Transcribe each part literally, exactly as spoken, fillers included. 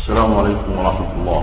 السلام عليكم ورحمة الله.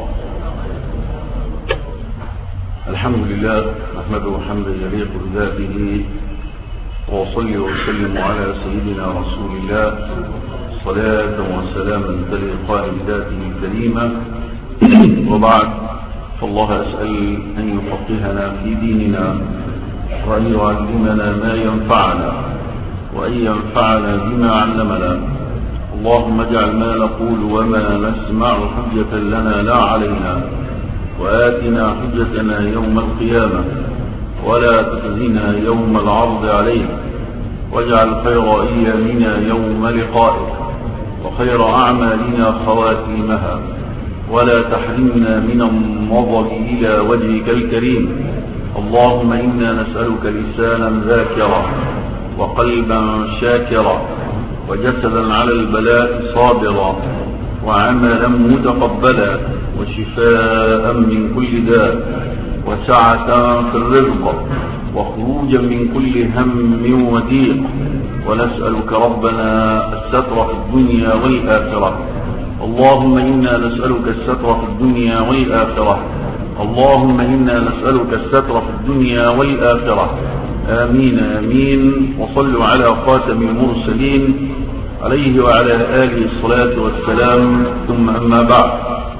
الحمد لله نحمده حمدا يليق بذاته، وصلي وسلم على سيدنا رسول الله صلاة وسلاما تليقان بذاته الكريمة. وبعد، فالله أسأل أن يفقهنا في ديننا، وأن يعلمنا ما ينفعنا، وأن ينفعنا بما علمنا. اللهم اجعل ما نقول وما نسمع حجة لنا لا علينا، وآتنا حجتنا يوم القيامة، ولا تخزنا يوم العرض علينا، واجعل خير أيامنا يوم لقائك، وخير أعمالنا خواتيمها، ولا تحرمنا من النظر إلى وجهك الكريم. اللهم إنا نسألك لسانا ذاكرا، وقلبا شاكرا، وجسدا على البلاء صابرا، وعملا متقبلا، وشفاء من كل داء، وسعة في الرزق، وخروجا من كل هم وضيق. ونسألك ربنا الستر في الدنيا والآخرة. اللهم إنا نسألك الستر في الدنيا والآخرة. اللهم إنا نسألك الستر في الدنيا والآخرة. آمين آمين. وصلوا على خاتم المرسلين عليه وعلى آله الصلاة والسلام. ثم أما بعد،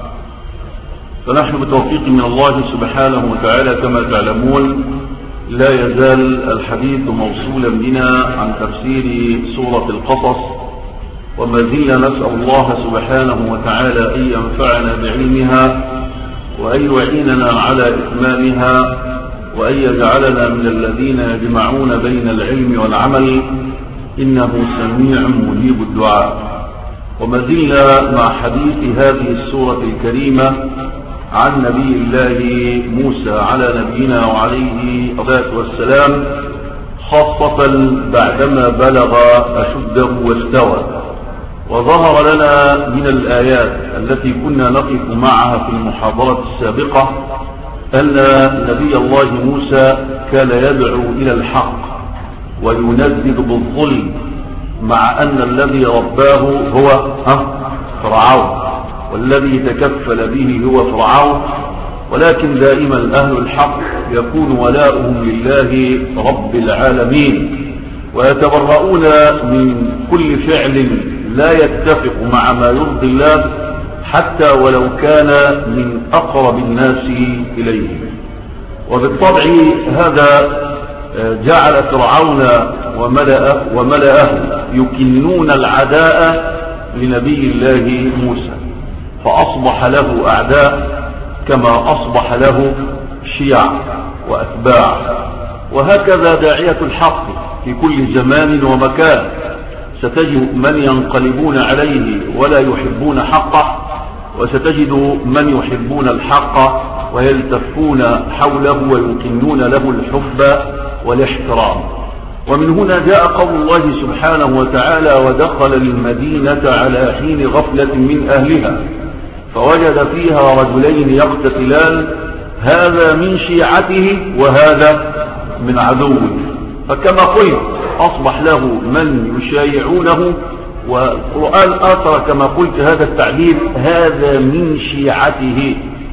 فنحن بتوفيق من الله سبحانه وتعالى كما تعلمون لا يزال الحديث موصولا بنا عن تفسير سورة القصص، وما زلنا نسأل الله سبحانه وتعالى أن ينفعنا بعلمها، وأن يعيننا على إتمامها، وأن يجعلنا من الذين يجمعون بين العلم والعمل، إنه سميع مجيب الدعاء. وما زلنا مع حديث هذه السورة الكريمة عن نبي الله موسى على نبينا وعليه الصلاة والسلام، خاصة بعدما بلغ أشده واستوى. وظهر لنا من الآيات التي كنا نقف معها في المحاضرة السابقة أن نبي الله موسى كان يدعو إلى الحق ويندد بالظلم، مع أن الذي رباه هو فرعون، والذي تكفل به هو فرعون. ولكن دائما أهل الحق يكون ولاؤهم لله رب العالمين، ويتبرؤون من كل فعل لا يتفق مع ما يرضي الله، حتى ولو كان من أقرب الناس إليه. وبالطبع هذا جعل فرعون وملأه, وملأه يكنون العداء لنبي الله موسى، فأصبح له أعداء كما أصبح له شيع وأتباع. وهكذا داعية الحق في كل زمان ومكان، ستجد من ينقلبون عليه ولا يحبون حقه، وستجد من يحبون الحق ويلتفون حوله ويكنون له الحب والاحترام. ومن هنا جاء قول الله سبحانه وتعالى: ودخل المدينة على حين غفلة من أهلها فوجد فيها رجلين يقتتلان، هذا من شيعته وهذا من عدوه. فكما قلت أصبح له من يشايعونه، والقرآن آثر كما قلت هذا التعبير: هذا من شيعته.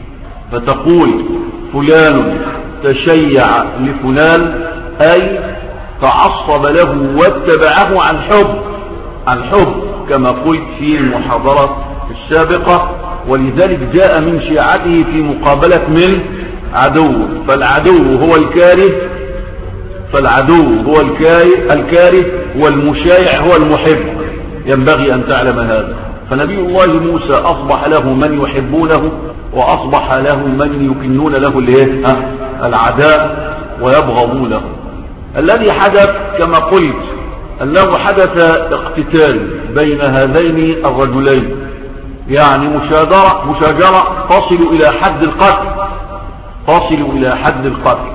فتقول فلان تشيع لفلان، أي تعصب له واتبعه عن حب عن حب كما قلت في المحاضرة السابقة. ولذلك جاء من شيعته في مقابلة من عدو، فالعدو هو الكاره فالعدو هو الكاره الكاره والمشايع هو المحب. ينبغي أن تعلم هذا. فنبي الله موسى أصبح له من يحبونه، وأصبح له من يكنون له العداء ويبغضونه. الذي حدث كما قلت أنه حدث اقتتال بين هذين الرجلين، يعني مشاجرة مشاجرة تصل إلى حد القتل تصل إلى حد القتل.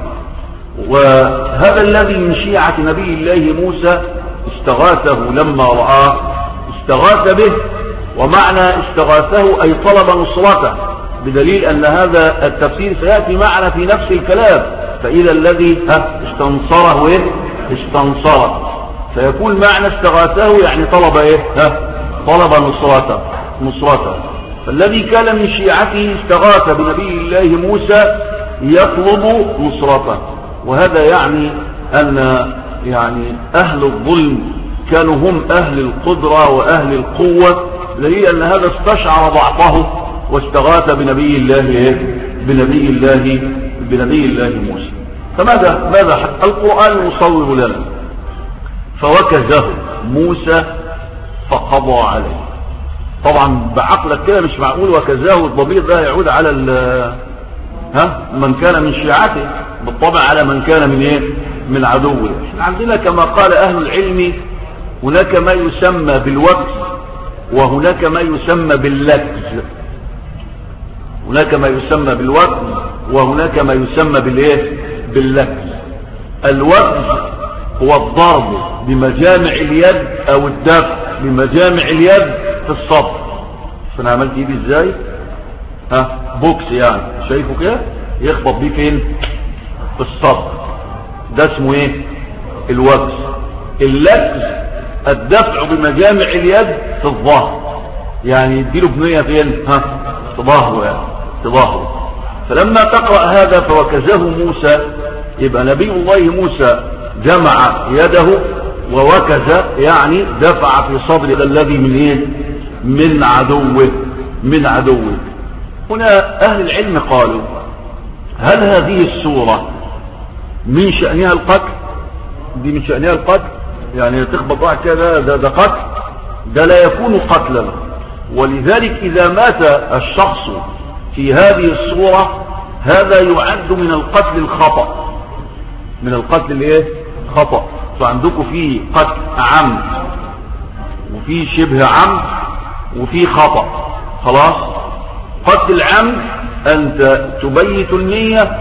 وهذا الذي من شيعة نبي الله موسى استغاثه لما رآه، استغاث به. ومعنى استغاثه أي طلب نصرته، بدليل أن هذا التفسير سيأتي معنا في نفس الكلام. فإذا الذي استنصره إيه؟ استنصره، فيكون معنى استغاثه يعني طلب إيه؟ طلب نصرته نصرته فالذي كان من شيعته استغاث بنبي الله موسى يطلب نصرته. وهذا يعني أن يعني أهل الظلم كانوا هم أهل القدرة وأهل القوة، لأن هذا استشعر ضعفه واستغاث بنبي الله بنبي الله بنبي الله موسى. فماذا ماذا القرآن يصور لنا؟ فوكزه موسى فقضى عليه. طبعا بعقلك كده مش معقول وكزاه الضمير ده يعود على ها من كان من شيعته، بالطبع على من كان من ايه من عدوه. احنا عندنا كما قال اهل العلم هناك ما يسمى بالوكز وهناك ما يسمى باللكز. هناك ما يسمى بالوكز وهناك ما يسمى بالايه باللكز. الوكز هو الضرب بمجامع اليد او الدفع بمجامع اليد في الصدر. فانا عملت ايدي ازاي؟ ها بوكس يعني، شايفه كده يخبط بيه فين؟ في الصدر. ده اسمه ايه؟ الوكز. اللكز الدفع بمجامع اليد في الظهر، يعني يديله بنية فين؟ ها في ظهره، يعني في ظهره. فلما تقرأ هذا فوكزه موسى، يبقى نبي الله موسى جمع يده ووكز يعني دفع في صدر الذي من ايه من عدوه من عدوه. هنا اهل العلم قالوا هل هذه السورة من شأنها القتل؟ دي من شأنها القتل، يعني تخبط واحد كده ده, ده قتل، ده لا يكون قتلا. ولذلك اذا مات الشخص في هذه الصورة هذا يعد من القتل الخطأ، من القتل الايه خطأ. فعندكم في قتل عمد وفي شبه عمد وفي خطأ. خلاص، قتل العمد انت تبيت النية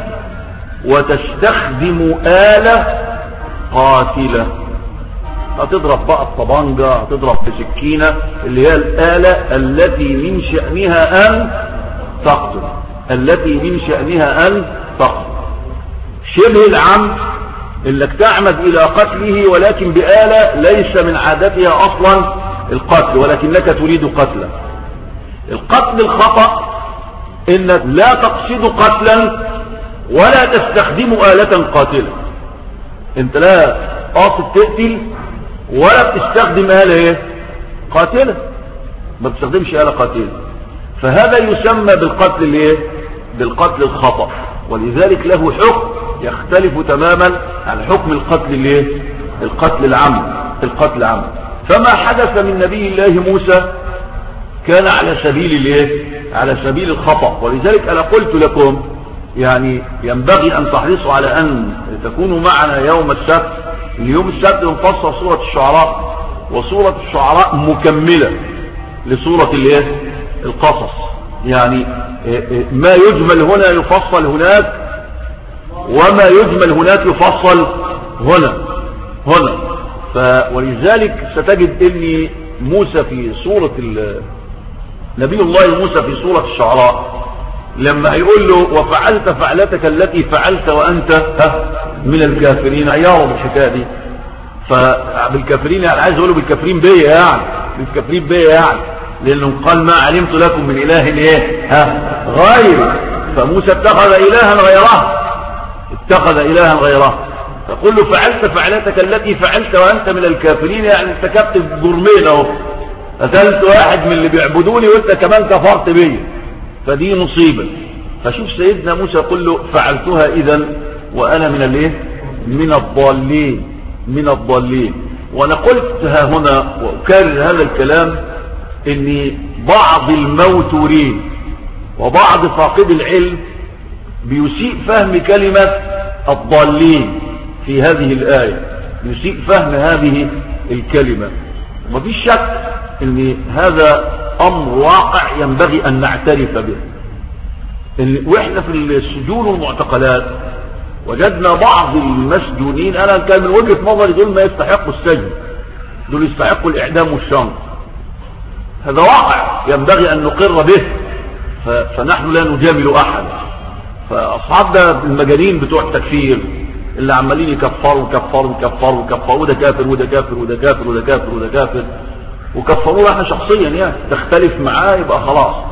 وتستخدم آلة قاتلة، هتضرب بقى الطبانجة، هتضرب بسكينة اللي هي الآلة التي من شأنها أن تقتل، التي من شأنها أن تقتل. شبه العمد انك تعمد الى قتله ولكن بآلة ليس من عادتها اصلا القتل ولكنك تريد قتله. القتل الخطأ انك لا تقصد قتلا ولا تستخدم آلة قاتلة، انت لا قاصد تقتل ولا بتستخدم آلة ايه قاتلة، ما بتستخدمش آلة قاتلة. فهذا يسمى بالقتل الايه بالقتل الخطأ، ولذلك له حكم يختلف تماما عن حكم القتل الايه القتل العمد القتل العمد. فما حدث من نبي الله موسى كان على سبيل الايه على سبيل الخطأ. ولذلك انا قلت لكم يعني ينبغي ان تحرصوا على ان تكونوا معنا يوم السبت. اليوم السبت نفسر سورة الشعراء، وسورة الشعراء مكملة لسورة الايه القصص، يعني ما يجمل هنا يفصل هناك وما يجمل هناك يفصل هنا هنا ف ولذلك ستجد ان موسى في سورة نبي الله موسى في سورة الشعراء لما يقول له وفعلت فعلتك التي فعلت وانت من الكافرين، عياره بالحكايه دي. فبالكافرين يعني عايز اقول له بالكافرين بيا يعني بالكافرين بيا يعني لانه قال ما علمت لكم من اله ايه ها غير. فموسى اتخذ الها غيره اتخذ إلها غيره. فقل له فعلت فعلتك التي فعلت وأنت من الكافرين، يعني ارتكبت جرمين اهو، قتلت واحد من اللي بيعبدوني وانت كمان كفرت بي، فدي مصيبة. فشوف سيدنا موسى يقول له فعلتها إذا وأنا من الايه من الضالين من الضالين. وأنا قلت ها هنا وأكرر هذا الكلام إن بعض الموتورين وبعض فاقد العلم بيسيء فهم كلمة الضالين في هذه الآية، يسيء فهم هذه الكلمة. وما فيش شك ان هذا امر واقع ينبغي ان نعترف به. إن واحنا في السجون والمعتقلات وجدنا بعض المسجونين، انا كان من وجهة نظري دول ما يستحقوا السجن، دول يستحقوا الاعدام والشنق. هذا واقع ينبغي ان نقر به، فنحن لا نجامل احد. فاصحابنا المجانين بتوع التكفير اللي عمالين يكفروا يكفروا يكفروا يكفروا وده كافر وده كافر وده كافر وده كافر وده كافر وكفروه احنا شخصيا، يعني تختلف معاه يبقى خلاص.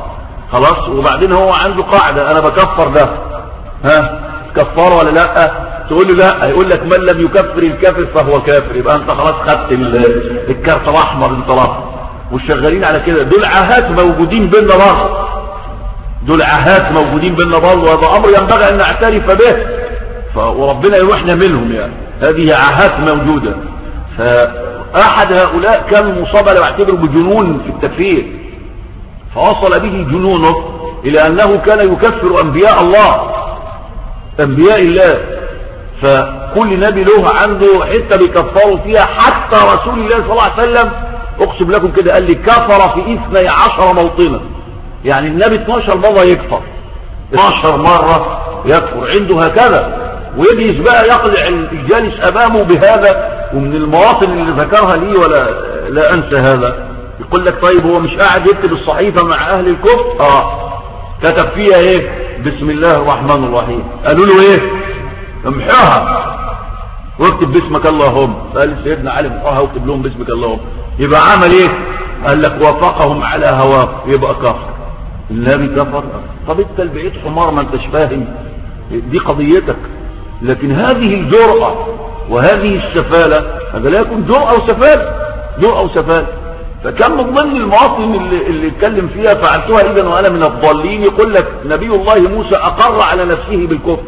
خلاص. وبعدين هو عنده قاعدة، انا بكفر ده، ها كفار ولا لا؟ تقول له لا، هيقول لك من لم يكفر الكافر فهو كافر. يبقى انت خلاص خدت الكارت الاحمر انطلاق. والشغالين على كده دول عاهات موجودين بيننا برضه، دول عاهات موجودين بيننا برضه، وهذا امر ينبغي ان نعترف به، وربنا يروحنا منهم. يعني هذه عاهات موجودة. فاحد هؤلاء كان مصاب، انا بعتبره بجنون في التكفير، فوصل به جنونه الى انه كان يكفر انبياء الله، انبياء الله. فكل نبي له عنده حته بيكفروا فيها، حتى رسول الله صلى الله عليه وسلم اقسم لكم كده قال لي كفر في اثني عشر موطنا. يعني النبي اثناشر مرة يكفر، اثناشر مرة يكفر عنده هكذا. ويجلس بقى يقلع الجالس امامه بهذا. ومن المواطن اللي ذكرها لي ولا لا انسى هذا، يقول لك طيب هو مش قاعد يكتب الصحيفة مع اهل الكفر؟ اه كتب فيها ايه؟ بسم الله الرحمن الرحيم. قالوا له ايه؟ امحوها واكتب باسمك اللهم. قال سيدنا علي امحوها واكتب لهم باسمك اللهم. يبقى عمل ايه؟ قال لك وافقهم على هواه، يبقى كفر. النبي كفر. طب انت البعيد حمار، ما انتش فاهم، دي قضيتك. لكن هذه الجرأة وهذه السفالة، هذا لا يكون جرأة وسفالة، جرأة وسفالة. فكان من ضمن المواطن اللي, اللي اتكلم فيها فعلتها اذا وانا من الضالين، يقول لك نبي الله موسى اقر على نفسه بالكفر.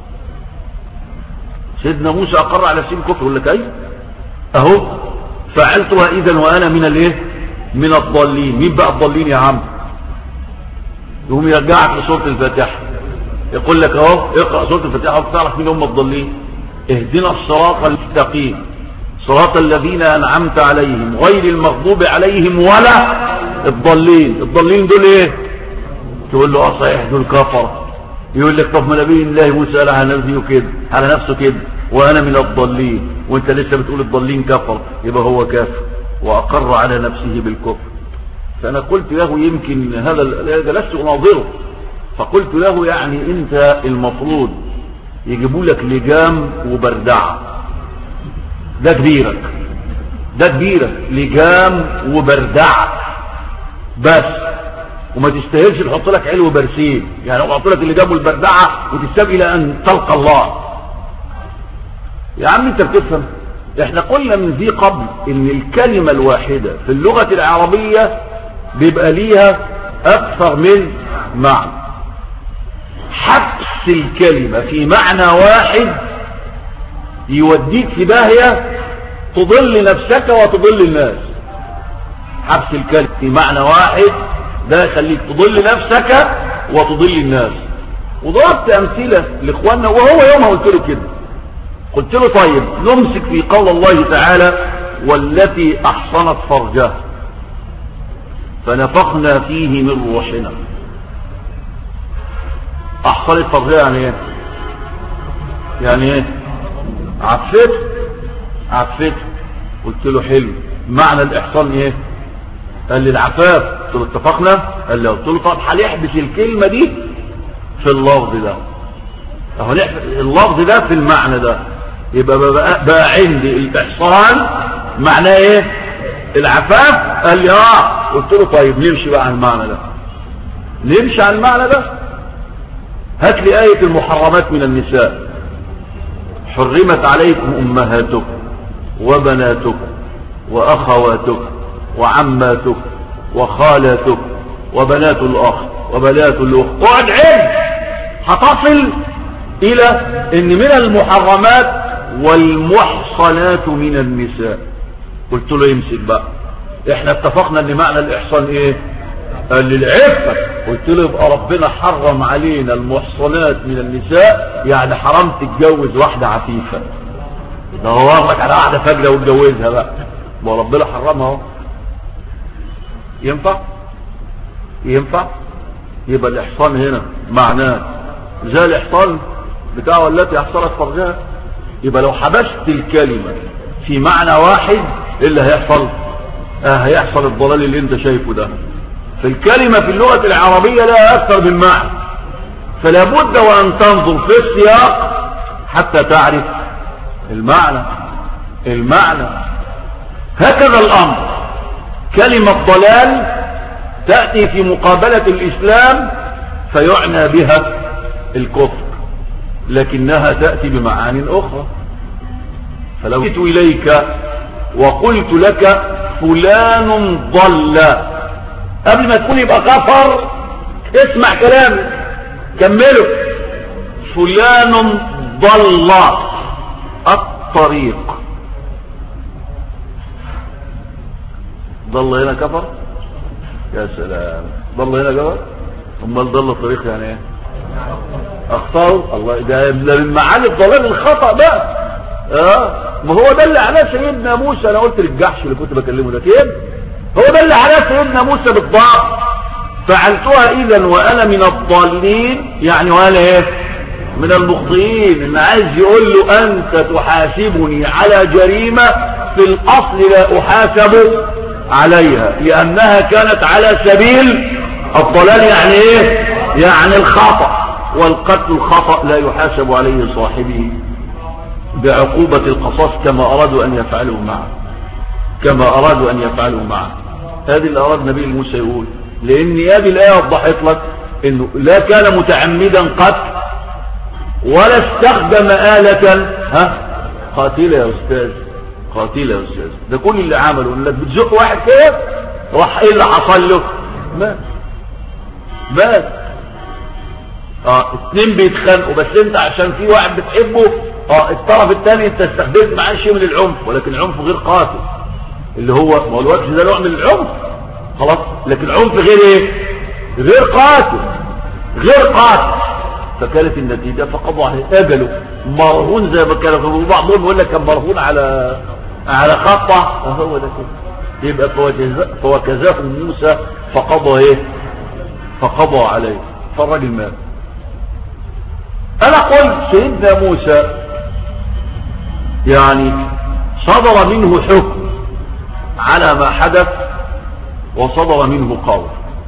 سيدنا موسى اقر على نفسه بالكفر، يقول لك اي اهو فعلتها اذا وانا من الايه؟ من الضالين. مين بقى الضالين يا عم؟ يقوم يرجعك لسورة الفاتحة، يقول لك اهو اقرأ سورة الفاتحة وتعرف مين هم الضالين. اهدنا الصراط المستقيم صراط الذين أنعمت عليهم غير المغضوب عليهم ولا الضالين. الضالين دول ايه؟ تقول له اه صحيح دول كفر. يقول لك طب ما نبي الله موسى قال على نفسه كده، على نفسه كده وانا من الضالين، وانت لسه بتقول الضالين كفر، يبقى هو كافر واقر على نفسه بالكفر. فانا قلت له يمكن هذا جلست اناظره، فقلت له يعني انت المفروض يجيبوا لك لجام وبردعه، ده كبيرك، ده كبيرك لجام وبردعه بس، وما تستاهلش نحط لك علو برسيم. يعني لو حط لك اللجام والبردعه وتستوي الى ان تلقى الله. يا عم انت بتفهم؟ احنا قلنا من ذي قبل ان الكلمه الواحده في اللغه العربيه بيبقى ليها اكثر من معنى. حبس الكلمه في معنى واحد يوديك في داهيه تضل نفسك وتضل الناس. حبس الكلمه في معنى واحد ده يخليك تضل نفسك وتضل الناس. وضربت امثله لاخواننا، وهو يومها قلت له كده، قلت له طيب نمسك في قول الله تعالى والتي احصنت فرجها فنفخنا فيه من روحنا. احصنت فرجها يعني ايه؟ يعني ايه؟ عفت عفت. قلت له حلو، معنى الاحصان ايه؟ قال لي العفاف. قلت له اتفقنا؟ قال لي. قلت له طب هنحبس الكلمه دي في اللفظ ده، اهو اللفظ ده في المعنى ده، يبقى بقى, بقى عندي الاحصان معناه ايه؟ العفاف. قال لي اه. قلت له طيب نمشي بقى على المعنى ده، نمشي على المعنى ده. هات لي آية المحرمات من النساء. حرمت عليكم امهاتكم وبناتكم واخواتكم وعماتكم وخالاتكم وبنات الاخ وبنات الاخت. اقعد عد، هتصل الى ان من المحرمات والمحصنات من النساء. قلت له يمسك بقى، احنا اتفقنا ان معنى الاحصان ايه؟ قال لي العفه. قلت له يبقى ربنا حرم علينا المحصنات من النساء، يعني حرام تتجوز واحده عفيفه. ده هو واخدك على واحده فجره وتجوزها بقى، ما ربنا حرمها اهو. ينفع؟ ينفع؟ يبقى الاحصان هنا معناه زي الاحصان بتاع والتي احصنت فرجها. يبقى لو حبست الكلمه في معنى واحد ايه اللي هيحصل؟ اه هيحصل الضلال اللي انت شايفه ده. فالكلمه في اللغه العربيه لها اكثر من معنى، فلا بد وان تنظر في السياق حتى تعرف المعنى. المعنى هكذا الامر. كلمه ضلال تأتي في مقابلة الإسلام فيعنى بها الكفر، لكنها تأتي بمعان أخرى. فلو جئت إليك وقلت لك فلان ضل، قبل ما تقول يبقى كفر، اسمع كلامي كمله. فلان ضل الطريق، ضل هنا كفر؟ يا سلام، ضل هنا كفر؟ امال ضل الطريق يعني ايه؟ اخطأوا. الله، ده من معاني الضلال الخطأ بقى. اه ما هو ده اللي على سيدنا موسى. انا قلت للجحش اللي كنت بكلمه ده كده، هو ده اللي على سيدنا موسى بالضبط. فعلتها اذا وانا من الضالين، يعني وانا ايه؟ من المخطئين. ان عايز يقول له انت تحاسبني على جريمة في الاصل لا احاسب عليها، لانها كانت على سبيل الضلال. يعني ايه؟ يعني الخطأ، والقتل الخطأ لا يحاسب عليه صاحبه بعقوبة القصاص كما ارادوا ان يفعلوا معه، كما ارادوا ان يفعلوا معه. هذه اللي اراد نبي موسى يقول، لان هذه الايه وضحت لك انه لا كان متعمدا قتل ولا استخدم آلة ها قاتلة يا استاذ، قاتلة يا استاذ. ده كل اللي عمله انك بتزق واحد كده، راح ايه اللي حصل له؟ مات مات. اه اتنين بيتخانقوا، بس انت عشان في واحد بتحبه، اه الطرف الثاني انت استخدمت معاه شيء من العنف، ولكن عنف غير قاتل، اللي هو ما هو الوقت ده نوع من العنف خلاص، لكن عنف غير ايه؟ غير قاتل، غير قاتل. فكانت النتيجة فقضوا عليه، اجله مرهون زي ما كان بعضهم يقول لك كان مرهون على على خطة، هو ده كده. يبقى فوكزاه موسى فقضى ايه؟ فقضى عليه، فالراجل مات. انا قلت سيدنا موسى يعني صدر منه حكم على ما حدث وصدر منه قول.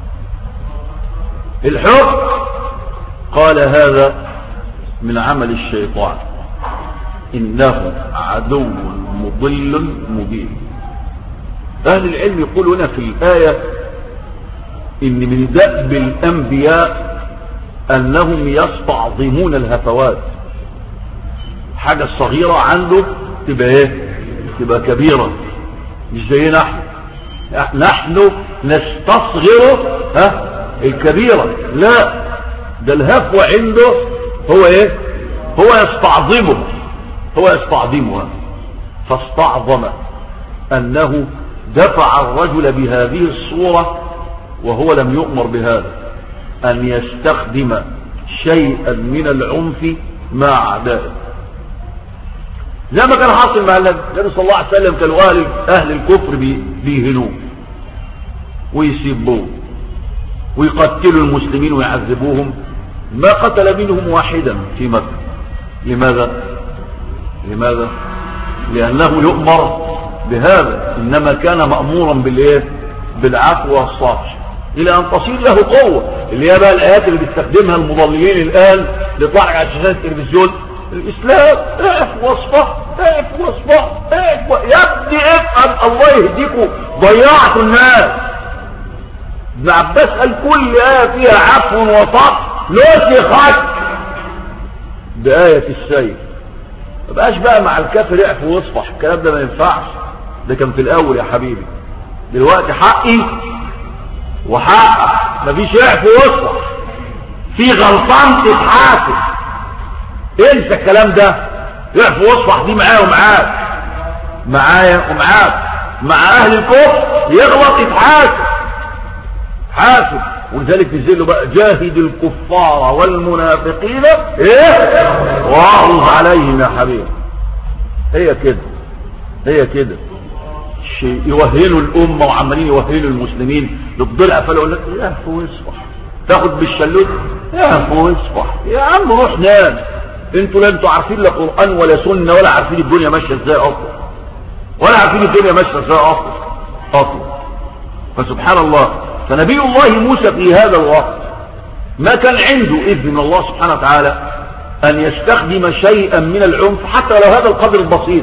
الحكم قال هذا من عمل الشيطان، إنه عدو مضل مبين. أهل العلم يقول هنا في الآية إن من دأب الأنبياء أنهم يستعظمون الهفوات. حاجة صغيرة عنده تبقى إيه؟ تبقى كبيرة. مش زي نحن نحن نستصغر ها الكبيرة، لا، ده الهفوة عنده هو ايه؟ هو يستعظمه، هو يستعظمها. فاستعظم انه دفع الرجل بهذه الصورة وهو لم يؤمر بهذا، ان يستخدم شيئا من العنف مع اعدائه، زي ما كان حاصل مع النبي صلى الله عليه وسلم. كانوا اهل اهل الكفر بيهنوه ويسيبوه ويقتلوا المسلمين ويعذبوهم، ما قتل منهم واحدا في مكة. لماذا؟ لماذا؟ لأنه يؤمر بهذا، إنما كان مأمورا بالإيه؟ بالعفو والصفح، إلى أن تصير له قوة، اللي هي بقى الآيات اللي بيستخدمها المضللين الآن لطلع على شاشات التلفزيون. الإسلام اعف واصفح، اعف واصفح، اعف و... يا ابني افهم، الله يهديكم، ضيعتوا الناس. ابن عباس قال كل آية فيها عفو وصفح نسخت بآية السيف. ما بقاش بقى مع الكافر اعف واصفح، الكلام ده ما ينفعش، ده كان في الأول يا حبيبي. دلوقتي حقي وحقك، مفيش اعف واصفح، في غلطان تتحاسب. انسى الكلام ده، اعف واصفح دي معايا ومعاك، معايا ومعاك. مع أهل الكفر يغلط يتحاسب، حاسب. ولذلك تنزل له بقى جاهد الكفار والمنافقين ايه واغلظ عليهم يا حبيبي. هي كده، هي كده. شيء يوهلوا الامه وعمالين يوهلوا المسلمين للضلع، فلو يقول لك اعف واصفح، تاخد بالشلوت اعف واصفح. يا عم روح نام، انتوا لا انتوا عارفين لا قران ولا سنه ولا عارفين الدنيا ماشيه ازاي اصلا، ولا عارفين الدنيا ماشيه ازاي اصلا اصلا. فسبحان الله، فنبي الله موسى في هذا الوقت ما كان عنده إذن من الله سبحانه وتعالى أن يستخدم شيئا من العنف حتى لو هذا القدر البسيط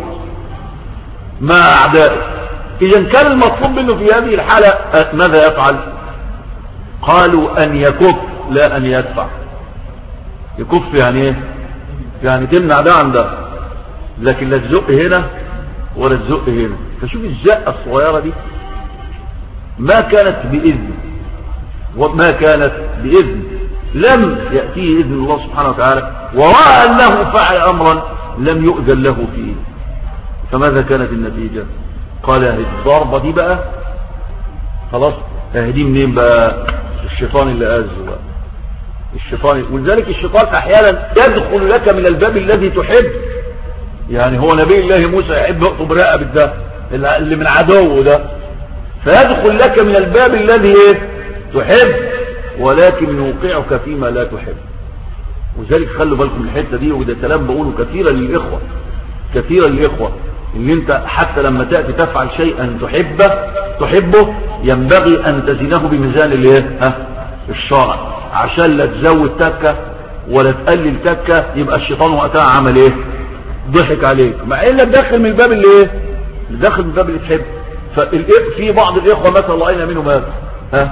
مع أعدائه. إذن كان المطلوب منه في هذه الحالة ماذا يفعل؟ قالوا أن يكف لا أن يدفع. يكف يعني ايه؟ يعني تمنع ده عن ده، لكن لا تزق هنا ولا تزق هنا. فشوف الزقة الصغيرة دي ما كانت بإذن وما كانت بإذن، لم يأتيه إذن الله سبحانه وتعالى، ورأى أنه فعل أمرا لم يؤذن له فيه، فماذا كانت النتيجة؟ قال الضربة دي بقى خلاص اهدي منين بقى؟ الشيطان اللي أذه بقى الشيطان. ولذلك الشيطان أحيانا يدخل لك من الباب الذي تحب. يعني هو نبي الله موسى يحب يقطب رقبة ده اللي من عدوه ده، فيدخل لك من الباب الذي تحب ولكن يوقعك فيما لا تحب. وذلك خلوا بالكم الحتة دي، وده كلام بقوله كثيرا للإخوة كثيرا للإخوة اللي انت حتى لما تأتي تفعل شيئا تحبه تحبه ينبغي أن تزنه بميزان الايه ها الشرع، عشان لا تزود تكة ولا تقلل تكة، يبقى الشيطان وقتها عمل ايه؟ ضحك عليك، مع انك داخل من الباب اللي ايه؟ داخل من الباب اللي تحب. ففي بعض الإخوة مثلا رأينا منهم هذا ها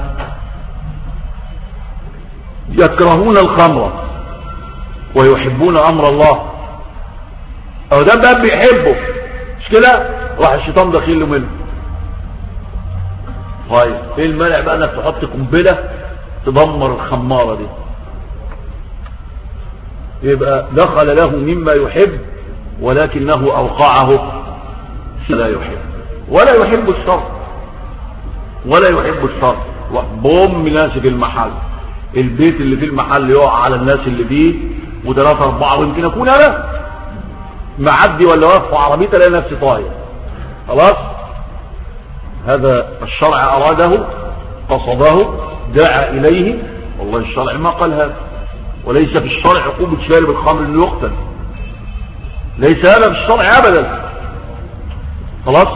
يكرهون الخمر ويحبون أمر الله، أو ده باب بيحبه مش كده؟ راح الشيطان داخل له منه. طيب ايه المانع بقى انك تحط قنبله تدمر الخماره دي؟ يبقى دخل له مما يحب ولكنه اوقعه لا يحب ولا يحب الشر ولا يحب الشر. بوم ناسك المحل، البيت اللي فيه المحل يقع على الناس اللي فيه وثلاثة أربعة، ويمكن أكون أنا معدي ولا واقف في عربيتي الاقي نفسي طاير. خلاص هذا الشرع أراده قصده دعا إليه، والله الشرع ما قال هذا، وليس في الشرع عقوبة شارب الخمر انه يقتل، ليس هذا في الشرع أبدا. خلاص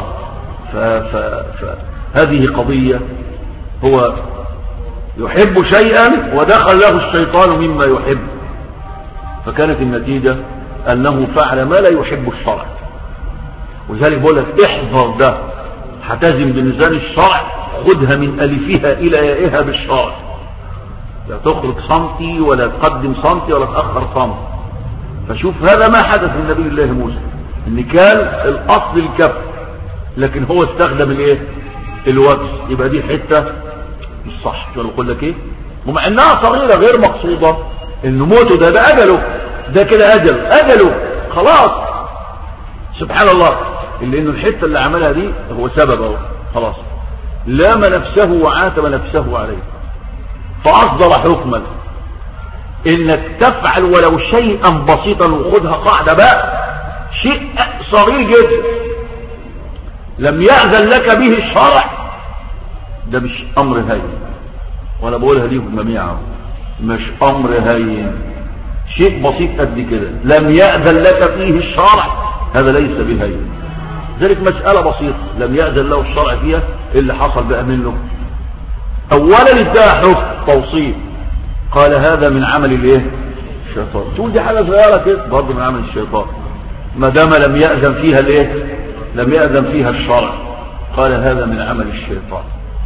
فهذه قضية، هو يحب شيئا ودخل له الشيطان مما يحب، فكانت النتيجة أنه فعل ما لا يحب الشرع. وذلك بقول لك احذر ده، هتزم بميزان الشرع، خدها من ألفها إلى يائها بالشرع، لا تخرج صمتي ولا تقدم صمتي ولا تأخر صمتي. فشوف هذا ما حدث من نبي الله موسى، ان كان الأصل الكف لكن هو استخدم الايه الوكس، يبقى دي حتة مش صح. شو اقول لك ايه؟ ومع انها صغيرة غير مقصودة، ان موته ده ده اجله، ده كده اجل اجله خلاص سبحان الله، اللي انه الحته اللي عملها دي هو سبب اهو خلاص، لام نفسه وعاتب نفسه عليه، فاصدر حكما انك تفعل ولو شيئا بسيطا، وخدها قاعده بقى، شيء صغير جدا لم يأذن لك به الشرع، ده مش امر هين، وانا بقولها ليكم جميعا مش امر هين، شيء بسيط قد كده لم يأذن لك فيه الشرع، هذا ليس بهين. ذلك مسألة بسيطة لم يأذن له الشرع فيها، اللي حصل بقى منه اولا ادعى حكم توصيف، قال هذا من عمل الايه الشيطان، تقول دي حاجة صغيرة كده برضه من عمل الشيطان، ما دام لم يأذن فيها الايه لم يأذن فيها الشرع، قال هذا من عمل الشيطان.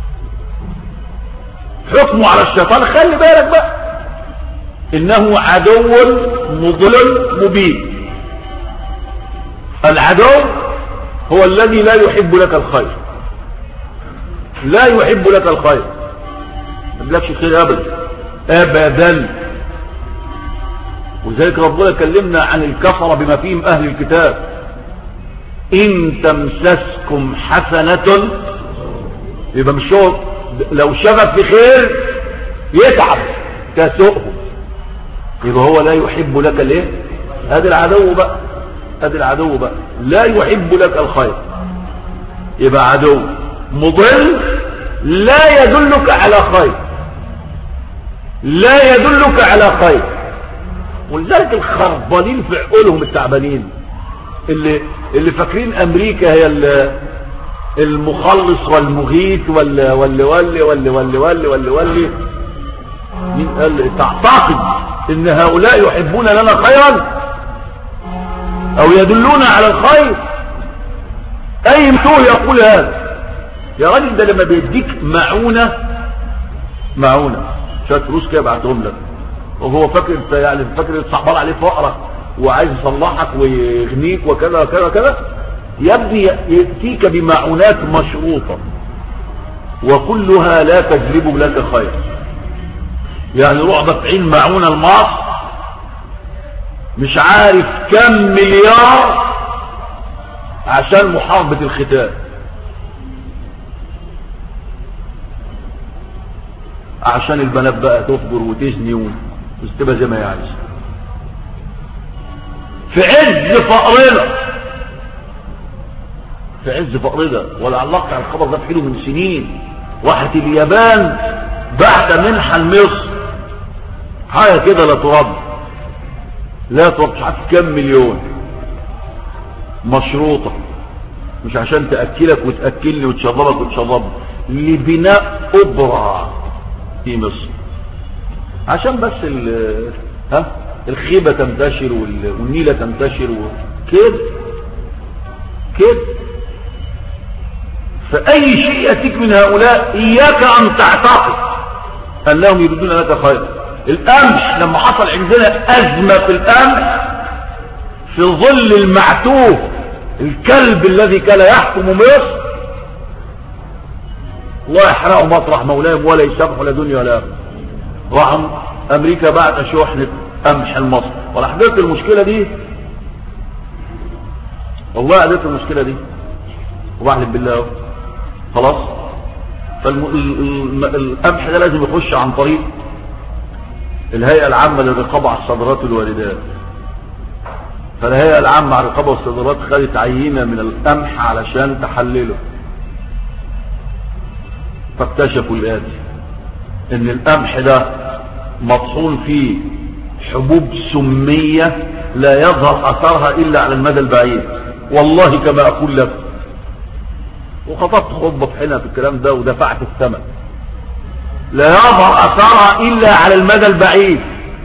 حكمه على الشيطان خلي بالك بقى، انه عدو مضل مبين. العدو هو الذي لا يحب لك الخير، لا يحب لك الخير، ما يحبلكش الخير ابدا ابدا. وذلك ربنا كلمنا عن الكفرة بما فيهم اهل الكتاب، ان تمسسكم حسنة، يبقى مش هو لو شغف بخير يتعب تسوءه، يبقى هو لا يحب لك الايه، هذا العدو بقى، هذا العدو بقى لا يحب لك الخير، يبقى عدو مضل لا يدلك على خير، لا يدلك على خير. ولذلك الخربانين في عقولهم التعبانين اللي اللي فاكرين امريكا هي المخلص والمغيث ولا ولا ولا ولا ولا ولا ولا ولا مين قال تعتقد ان هؤلاء يحبون لنا خيرا او يدلون على الخير؟ اي متوه يقول هذا يا راجل؟ ده لما بيديك معونة معونه شويه فلوس كده يبعتهم لك، وهو فاكر انت يعني فاكر صعبان عليه فقره وعايز يصلحك ويغنيك وكذا وكذا وكذا. يا ابني ياتيك بمعونات مشروطه وكلها لا تجلب لك خير. يعني روح دافعين معونه لمصر مش عارف كم مليار عشان محاربه الختان، عشان البنات بقى تفجر وتزني وتبقى زي ما هي عايزه في عز فقرنا، في عز فقرنا. ولعلقت على الخبر ده في حيله من سنين، راحت اليابان بعت منحة لمصر حاجه كده لا ترد لا ترد مش عارف كام مليون مشروطه، مش عشان تاكلك وتاكلني وتشربك وتشربني، لبناء اوبرا في مصر عشان بس ال ها الخيبه تنتشر والنيله تنتشر كده كده. فاي شيء ياتيك من هؤلاء اياك ان تعتقد انهم يريدون لك خير. الامس لما حصل عندنا ازمه في الامن في ظل المعتوه الكلب الذي كان يحكم مصر، الله يحرقه مطرح مولاهم ولا يسامح ولا دنيا ولا اخره، راح امريكا بعت شحنه قمح لمصر. ولا حدثت المشكله دي والله حدثت المشكله دي وبحلف بالله خلاص. فالقمح ده لازم يخش عن طريق الهيئه العامه للرقابه على الصادرات والواردات. فالهيئه العامه على الرقابه والصادرات خدت عينه من القمح علشان تحلله، فاكتشفوا الآتي ان القمح ده مطحون فيه حبوب سمية لا يظهر اثرها الا على المدى البعيد، والله كما اقول لك. وخطبت خطبة في حينها في الكلام ده ودفعت الثمن. لا يظهر اثرها الا على المدى البعيد.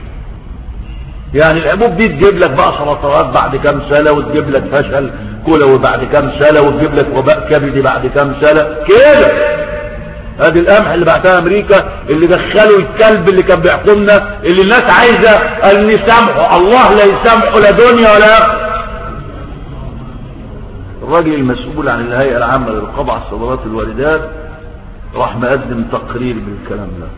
يعني الحبوب دي تجيب لك بقى سرطانات بعد كام سنة، وتجيب لك فشل كلوي بعد كام سنة، وتجيب لك وباء كبدي بعد كام سنة كده. هذه القمح اللي بعتها امريكا اللي دخلوا الكلب اللي كان بيحكمنا، اللي الناس عايزه ان يسامحوا، الله لا يسامحوا لا دنيا ولا اخره. الراجل المسؤول عن الهيئه العامه للرقابه على الصادرات والواردات راح مقدم تقرير بالكلام ده،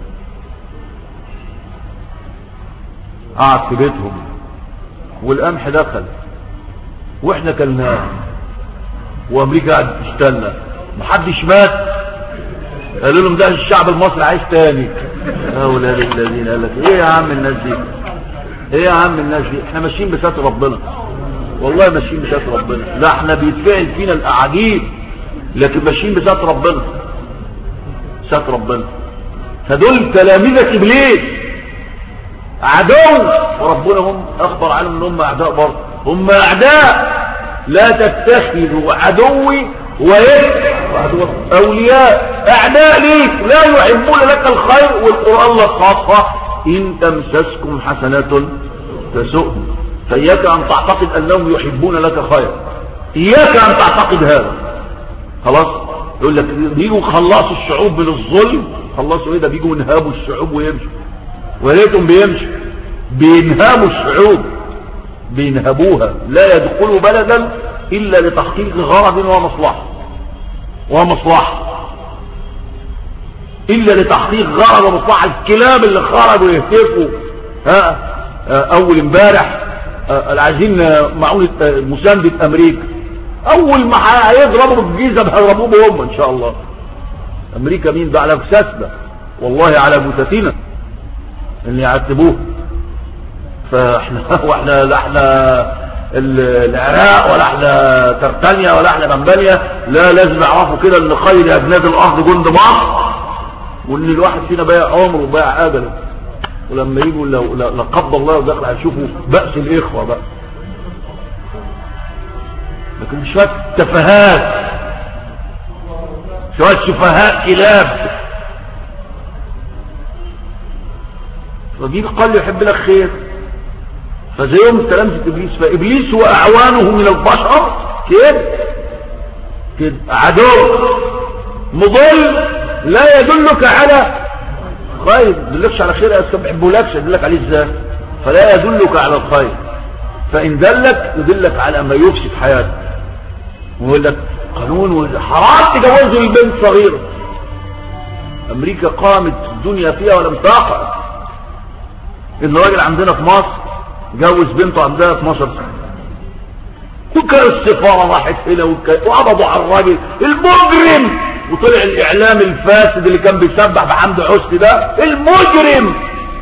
قعد في بيتهم والقمح دخل واحنا كلناه وامريكا قعدت تشتلنا، محدش مات. قالوا لهم ده الشعب المصري عايز تاني. اولاد الذين قال لك ايه يا عم الناس دي، ايه يا عم الناس دي، احنا ماشيين بستر ربنا والله ماشيين بستر ربنا. لا احنا بيتفعل فينا الاعاجيب لكن ماشيين بستر ربنا ستر ربنا. فدول تلاميذة ابليس عدو، وربنا هم اخبر عنهم ان هم اعداء برضه، هم اعداء. لا تتخذوا عدوي ويك اولياء، اعداء ليك لا يحبون لك الخير. والقرآن لك خاصة ان تمسسكم حسنات تسؤهم، فاياك ان تعتقد انهم يحبون لك خير، اياك ان تعتقد هذا. خلاص يقول لك بيجوا خلصوا الشعوب من الظلم، خلصوا ايه ده، بيجوا ينهبوا الشعوب ويمشوا، وليتهم بيمشوا بينهبوا الشعوب، بينهبوها. لا يدخلوا بلدا الا لتحقيق غرض ومصلحه ومصلحه الا لتحقيق غرض ومصلحه. الكلاب اللي خرجوا يهتفوا ها اول امبارح عايزين معونه مسانده امريكا، اول ما هيضربوا بالجيزه هيضربوه هم ان شاء الله. امريكا مين ده؟ على فساسنا والله، على بوتاتنا اللي يعتبوه. فاحنا واحنا لا احنا العراق ولا احنا ترتانيا ولا احنا منبليا، لا لازم يعرفوا كده ان خير ابناء الارض جند مصر، وان الواحد فينا بايع عمره وبايع اجله. ولما يجوا لو لا قدر الله ودخل هيشوفوا بأس الاخوه بقى. لكن شويه تفاهات، شويه سفهاء كلاب. فدي قال يحب لك خير، فزيهم تلامذة ابليس. فابليس واعوانه من البشر كده كده عدو مضل لا يدلك على خير يدلكش على خير ما بيحبولكش يدلك عليه ازاي؟ فلا يدلك على الخير، فإن دلك يدلك على ما يفسد حياتك. ويقول لك قانون حرام تجوزوا البنت صغيرة. أمريكا قامت الدنيا فيها ولم تقع. إن راجل عندنا في مصر جوز بنته عندها اثناشر سنة، وكان السفارة راحت هنا وقبضوا على الراجل المجرم، وطلع الإعلام الفاسد اللي كان بيسبح بحمد حسني ده المجرم.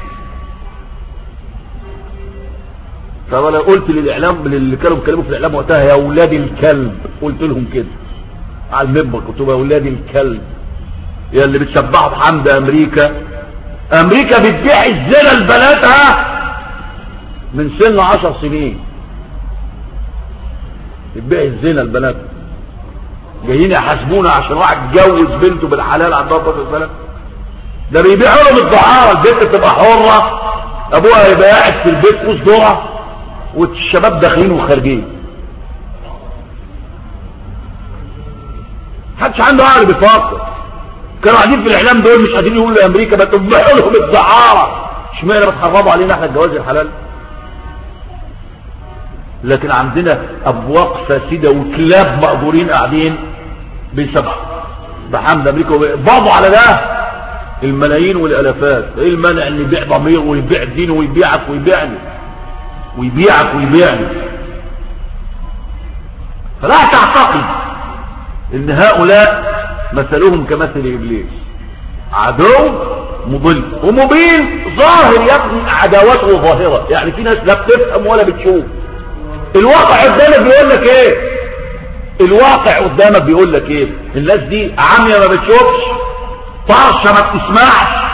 طب انا قلت للاعلام اللي كانوا بيتكلموا في الاعلام وقتها يا اولاد الكلب، قلت لهم كده على المنبر، قلت لهم يا اولاد الكلب يا اللي بتسبحوا بحمد امريكا. امريكا بتبيع الزنا لبناتها من سن عشر سنين، بتبيع الزنا لبناتها. جايين يحاسبونا عشان واحد جوز بنته بالحلال عندها ثلاث سنين. ده بيبيعوا لهم الدعاره، البنت تبقى حره، ابوها يبقى قاعد في البيت اسبوع والشباب داخلين وخارجين. محدش عنده عقل بيفكر. كانوا قاعدين في الاعلام دول مش قادرين يقولوا لامريكا ما تبيعوا لهم الدعاره، اشمعنى بتحرموا علينا احنا الجواز الحلال؟ لكن عندنا ابواق فاسده وكلاب مأجورين قاعدين بيسبحوا بحمد امريكا وبابوا على ده الملايين والالافات. ايه المانع ان يبيع ضمير ويبيع دين ويبيعك ويبيعني ويبيعك ويبيعني؟ فلا تعتقد ان هؤلاء مثلهم كمثل ابليس، عدو مضل ومبين ظاهر يبني عداوته ظاهره. يعني في ناس لا بتفهم ولا بتشوف. الواقع قدامك بيقول لك ايه؟ الواقع قدامك بيقول لك ايه؟ الناس دي عاميه ما بتشوفش، طرشه ما بتسمعش.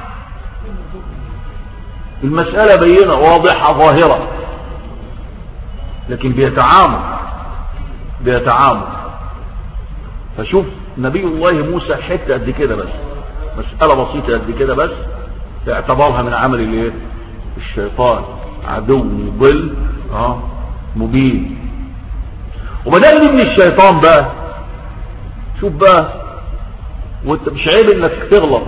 المسألة بينة واضحة ظاهرة، لكن بيتعامل بيتعامل فشوف نبي الله موسى حتة قد كده بس، مسألة بسيطة قد كده بس، اعتبرها من عمل الايه؟ الشيطان، عدو مضل اه مبين. وبدل من الشيطان بقى، شوف بقى، وانت مش عيب انك تغلط،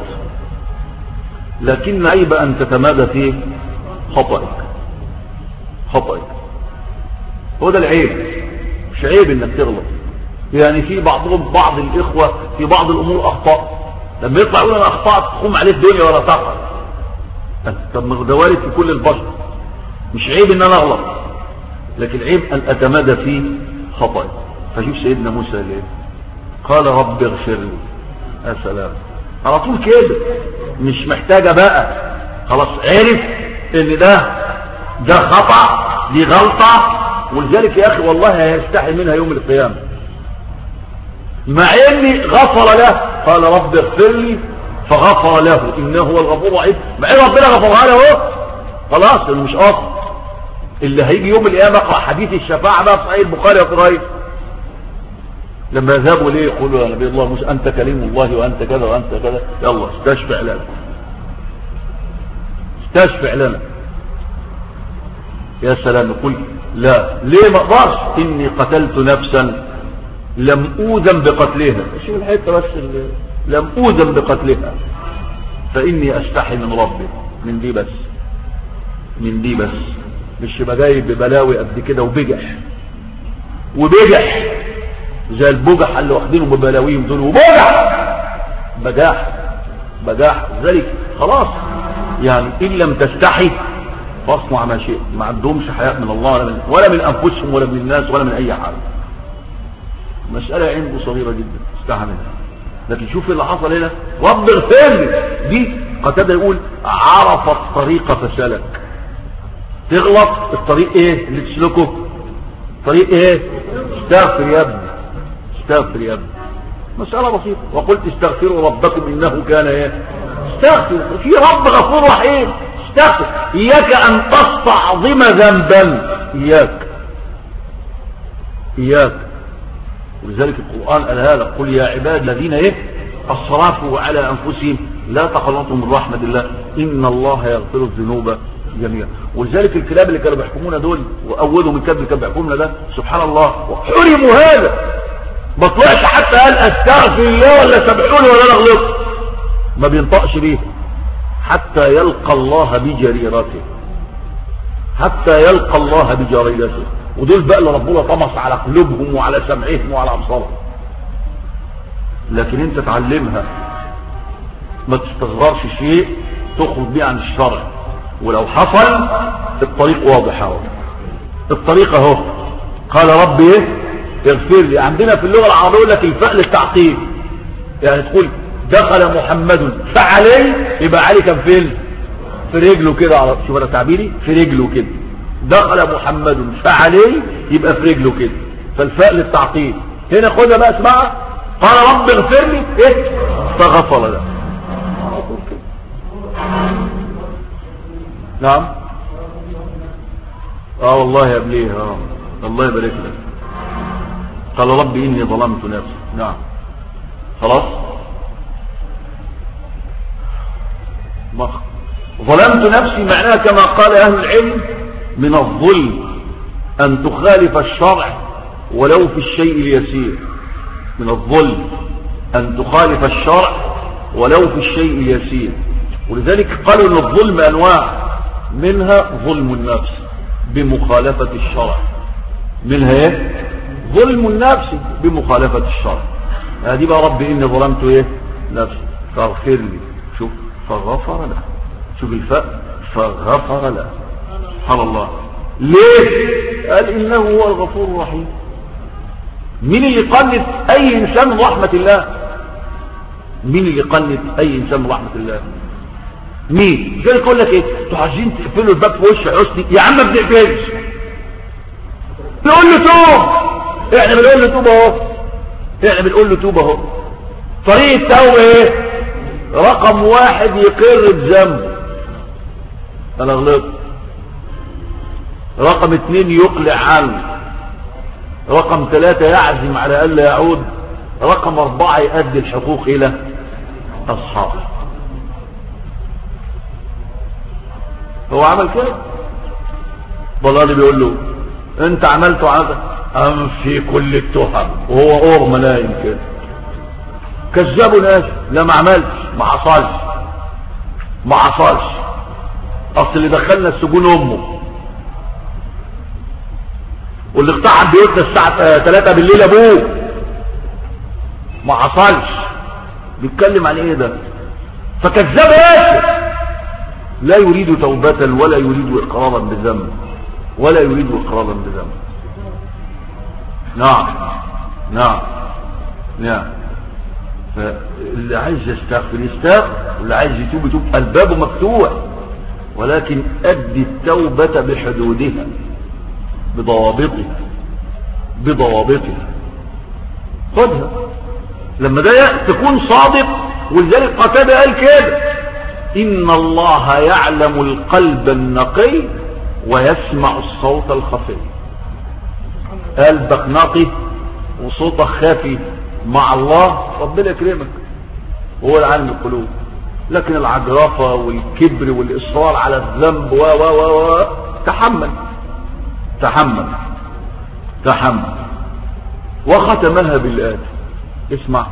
لكن عيب ان تتمادى في خطأك. خطأك هو ده العيب، مش عيب انك تغلط. يعني في بعضهم بعض الاخوة في بعض الامور اخطاء، لما يطلع يقول انا اخطأت تقوم عليه الدنيا ولا تقع. طب ده وارد في كل البشر، مش عيب ان انا اغلط، لكن عيب ان اتمادى في خطأي. فشوف سيدنا موسى ليه قال رب اغفر لي. يا سلام، على طول كده، مش محتاجة بقى، خلاص عرف ان ده ده خطأ، دي غلطة. ولذلك يا اخي والله هيستحي منها يوم القيامة، مع اني غفر له، قال رب اغفر لي فغفر له انه هو الغفور الرحيم. مع ان ربنا غفرها له اهو، خلاص اللي مش قاصد. اللي هيجي يوم القيامة اقرأ حديث الشفاعة بقى في صحيح البخاري وقريب، لما يذهبوا ليه يقولوا يا نبي الله موسى انت كليم الله وانت كذا وانت كذا، يلا استشفع لنا استشفع لنا. يا سلام، يقول لا ليه ما اقدرش، اني قتلت نفسا لم اوذن بقتلها. شوف الحته بس، لم اوذن بقتلها فاني استحي من ربي. من دي بس، من دي بس، مش يبقى جايب ببلاوي قد كده وبجح وبجح زي البجح اللي واخدينه ببلاويهم دول، وبجح بجاح بجاح. ذلك خلاص يعني ان لم تستحي فاصنع ما شئت. ما عندهمش حياء من الله ولا من, ولا من انفسهم ولا من الناس ولا من اي حاجه. مساله عنده صغيره جدا استحى منها. لكن شوف اللي حصل هنا، رب اغفر لي دي قتاده يقول عرف الطريق فسلك. تغلط الطريق ايه اللي تسلكه؟ طريق ايه؟ استغفر يا ابني، استغفر يا ابني. مسألة بسيطة. وقلت استغفروا ربكم انه كان ايه؟ استغفر، في رب غفور رحيم. استغفر، اياك ان تستعظم ذنبا، اياك اياك. ولذلك القرآن قالها لك، قل يا عباد الذين ايه اسرفوا على انفسهم لا تقنطوا من رحمة الله ان الله يغفر الذنوب جميعا. ولذلك الكلاب اللي كانوا بيحكمونا دول، واولهم الكلب اللي كان بيحكمنا ده، سبحان الله وحرموا هذا. ما طلعش حتى قال استغفر الله ولا سبحوني ولا انا غلطت، ما بينطقش بيه. حتى يلقى الله بجريرته، حتى يلقى الله بجريرته. ودول بقى اللي ربنا طمس على قلوبهم وعلى سمعهم وعلى ابصارهم. لكن انت تعلمها، ما تستصغرش شيء تخرج بيه عن الشرع. ولو حصل الطريق واضح اهو، الطريق اهو. قال رب ايه؟ اغفر لي. عندنا في اللغه العربيه يقول لك الفاء للتعقيب، يعني تقول دخل محمد فعليه، يبقى علي كان فين؟ في رجله كده. على شوف انا تعبيري، في رجله كده. دخل محمد فعليه يبقى في رجله كده، فالفاء للتعقيب. هنا خدها بقى اسمعها. قال رب اغفر لي ايه؟ فغفر له. نعم. اه والله يا ابنيه، اه الله يبارك لك. قال ربي اني ظلمت نفسي. نعم خلاص. ظلمت نفسي معناها كما قال اهل العلم من الظلم ان تخالف الشرع ولو في الشيء اليسير. من الظلم ان تخالف الشرع ولو في الشيء اليسير. ولذلك قالوا ان الظلم انواع، منها ظلم النفس بمخالفة الشرع. منها ايه؟ ظلم النفس بمخالفة الشرع. هذه بقى ربي اني ظلمت ايه؟ نفسي فاغفر لي. شوف فغفر له. شوف الفاء فغفر له. سبحان الله. ليه؟ قال انه هو الغفور الرحيم. مين اللي يقنط اي انسان من رحمة الله؟ مين اللي يقنط اي انسان من رحمة الله؟ مين؟ زي يقول لك ايه؟ انتوا عايزين تقفلوا الباب في وش حسني. يا عم ما بنقفلش، نقول له توب. احنا بنقول له توب اهو، احنا بنقول له توب اهو. طريق التوبه ايه؟ رقم واحد يقر بذنبه، انا غلطت. رقم اثنين يقلع عنه. رقم ثلاثة يعزم على الا يعود. رقم اربعة يؤدي الحقوق الى اصحابه. هو عمل كده. ضلالي بيقول له انت عملت وعملت، انفي كل التهم، وهو قرم نايم كده. كذبوا ناس، لا ما عملتش، ما حصلش ما حصلش. اصل اللي دخلنا السجون امه، واللي اقتحم بيوتنا الساعه ثلاثة بالليل ابوه. ما حصلش. بيتكلم عن ايه ده؟ فكذبوا ياسر. لا يريد توبة ولا يريد اقرارا بذنب، ولا يريد اقرارا بذنب. نعم نعم نعم. فاللي عايز يستغفر يستغفر، واللي عايز يتوب يتوب. الباب مفتوح، ولكن أدي التوبة بحدودها بضوابطها بضوابطها. خدها لما ده تكون صادق. ولذلك قتادة قال كده: إن الله يعلم القلب النقي ويسمع الصوت الخفي. قلبك نقي وصوتك خافي مع الله، ربنا يكرمك، هو العالم القلوب. لكن العجرفة والكبر والإصرار على الذنب و و و تحمل تحمل تحمل. وختمها بالآية، اسمع.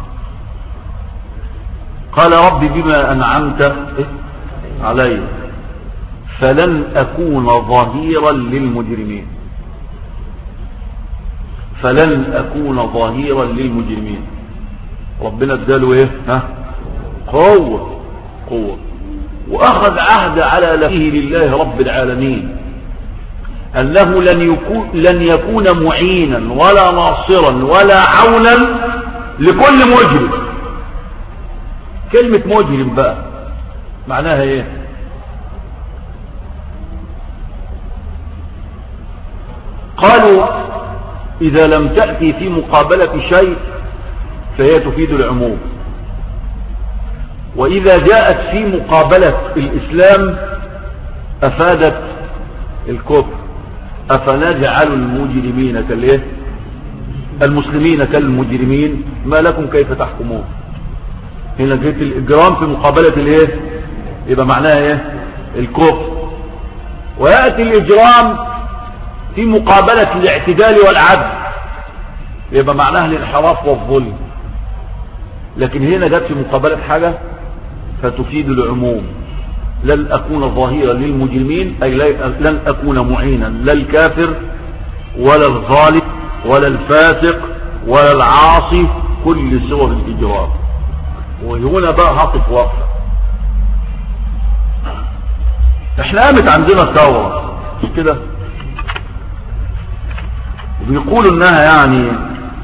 قال ربي بما أنعمت علي فلن أكون ظهيرا للمجرمين. فلن أكون ظهيرا للمجرمين. ربنا اداله ايه؟ ها؟ قوة قوة. وأخذ عهد على لفيه لله رب العالمين أنه لن يكون, لن يكون معينا ولا ناصرا ولا عونا لكل مجرم. كلمة مجرم بقى معناها ايه؟ قالوا إذا لم تأتي في مقابلة شيء فهي تفيد العموم، وإذا جاءت في مقابلة الإسلام أفادت الكفر. أفنجعل المجرمين كالإيه؟ المسلمين كالمجرمين ما لكم كيف تحكمون. هنا جيت الإجرام في مقابلة الإيه؟ يبقى معناها إيه؟ الكفر. ويأتي الإجرام في مقابلة الاعتدال والعدل يبقى معناها الانحراف والظلم. لكن هنا جت في مقابلة حاجة فتفيد العموم. لن أكون ظهيرا للمجرمين، أي لن أكون معينا لا الكافر ولا الظالم ولا الفاسق ولا العاصي، كل صور الإجرام. وهنا بقى هقف وقفة. احنا قامت عندنا ثورة مش كده، وبيقولوا انها يعني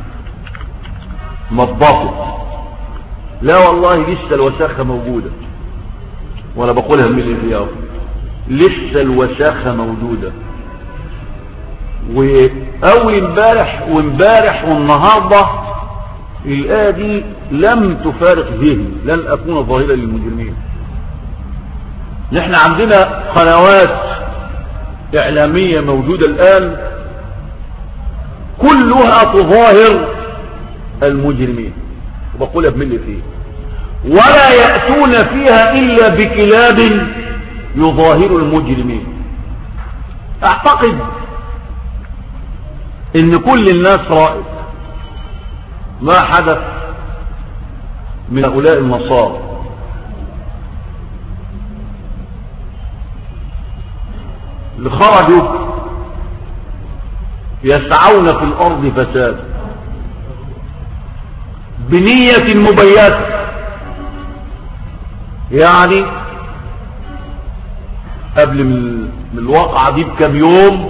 نظفت. لا والله لسه الوساخة موجودة، وانا بقولها من الرياض، لسه الوساخة موجودة. واول امبارح وامبارح والنهارده الآية دي لم تفارق ذهني، لن أكون ظاهرا للمجرمين. نحن عندنا قنوات إعلامية موجودة الآن كلها تظاهر المجرمين، وبقولها بملي فيه، ولا يأتون فيها إلا بكلاب يظاهر المجرمين. أعتقد إن كل الناس رأت ما حدث من هؤلاء النصارى. اللي خرجوا يسعون في الأرض فساد بنية مبيتة، يعني قبل من الواقعة دي بكم يوم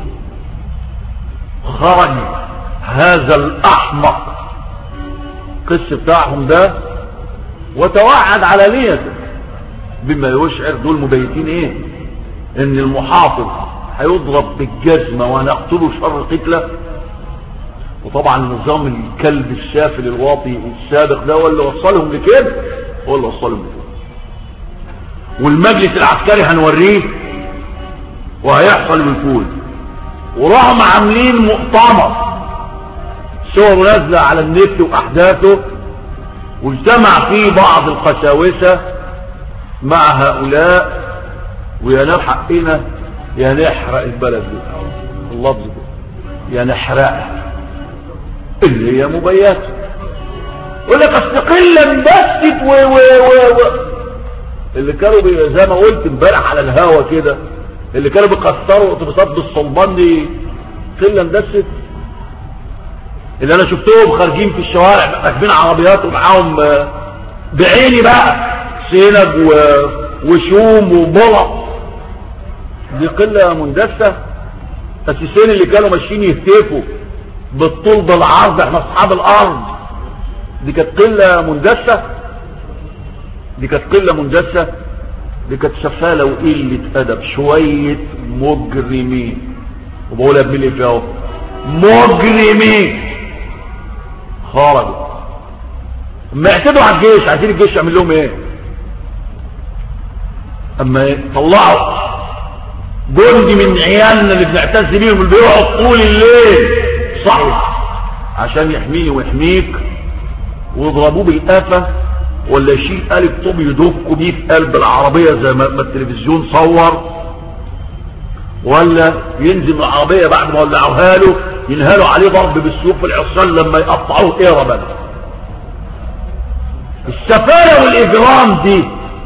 خرج هذا الأحمق القس بتاعهم ده وتوعد علانية بما يشعر دول مبيتين ايه، ان المحافظ هيضرب بالجزمة ونقتله شر قتله. وطبعا نظام الكلب السافل الواطي السابق ده هو اللي وصلهم لكده، هو اللي وصلهم لكده. والمجلس العسكري هنوريه وهيحصل بالفول. وراهم عاملين مؤتمر صور نازله على النت واحداثه، واجتمع فيه بعض القساوسه مع هؤلاء، ويا ناس حقنا يا نحرق البلد دي، اللفظ ده يا نحرقها اللي هي مبيته. يقول لك استقلا اندست و و و و اللي كانوا زي ما قلت امبارح على الهوا كده، اللي كانوا بيكسروا اتوبيسات بالصلبان دي قله اندست. اللي انا شفتهم خارجين في الشوارع راكبين عربيات ومعاهم بعيني بقى سينج وشوم وبلط، دي قله مندسه. السيسين اللي كانوا ماشيين يهتفوا بالطول بالعرض احنا اصحاب الارض، دي كانت قله مندسه، دي كانت قله مندسه، دي كانت سفاله وقله ادب. شويه مجرمين، وبقولها بملي فيها اهو، مجرمين خرجوا. اما يعتدوا على الجيش، عايزين الجيش يعمل لهم ايه؟ اما طلعوا جندي من عيالنا اللي بنعتز بيهم اللي بيقعد طول الليل صحيح عشان يحميني ويحميك، ويضربوه بالقفا، ولا يشيل قالب طوب يدقوا بيه في قلب العربيه زي ما التلفزيون صور، ولا ينزل من العربيه بعد ما ولعوها له ينهالوا عليه ضرب بالسيوف في العصيان لما يقطعوه قربا. السفاله والاجرام دي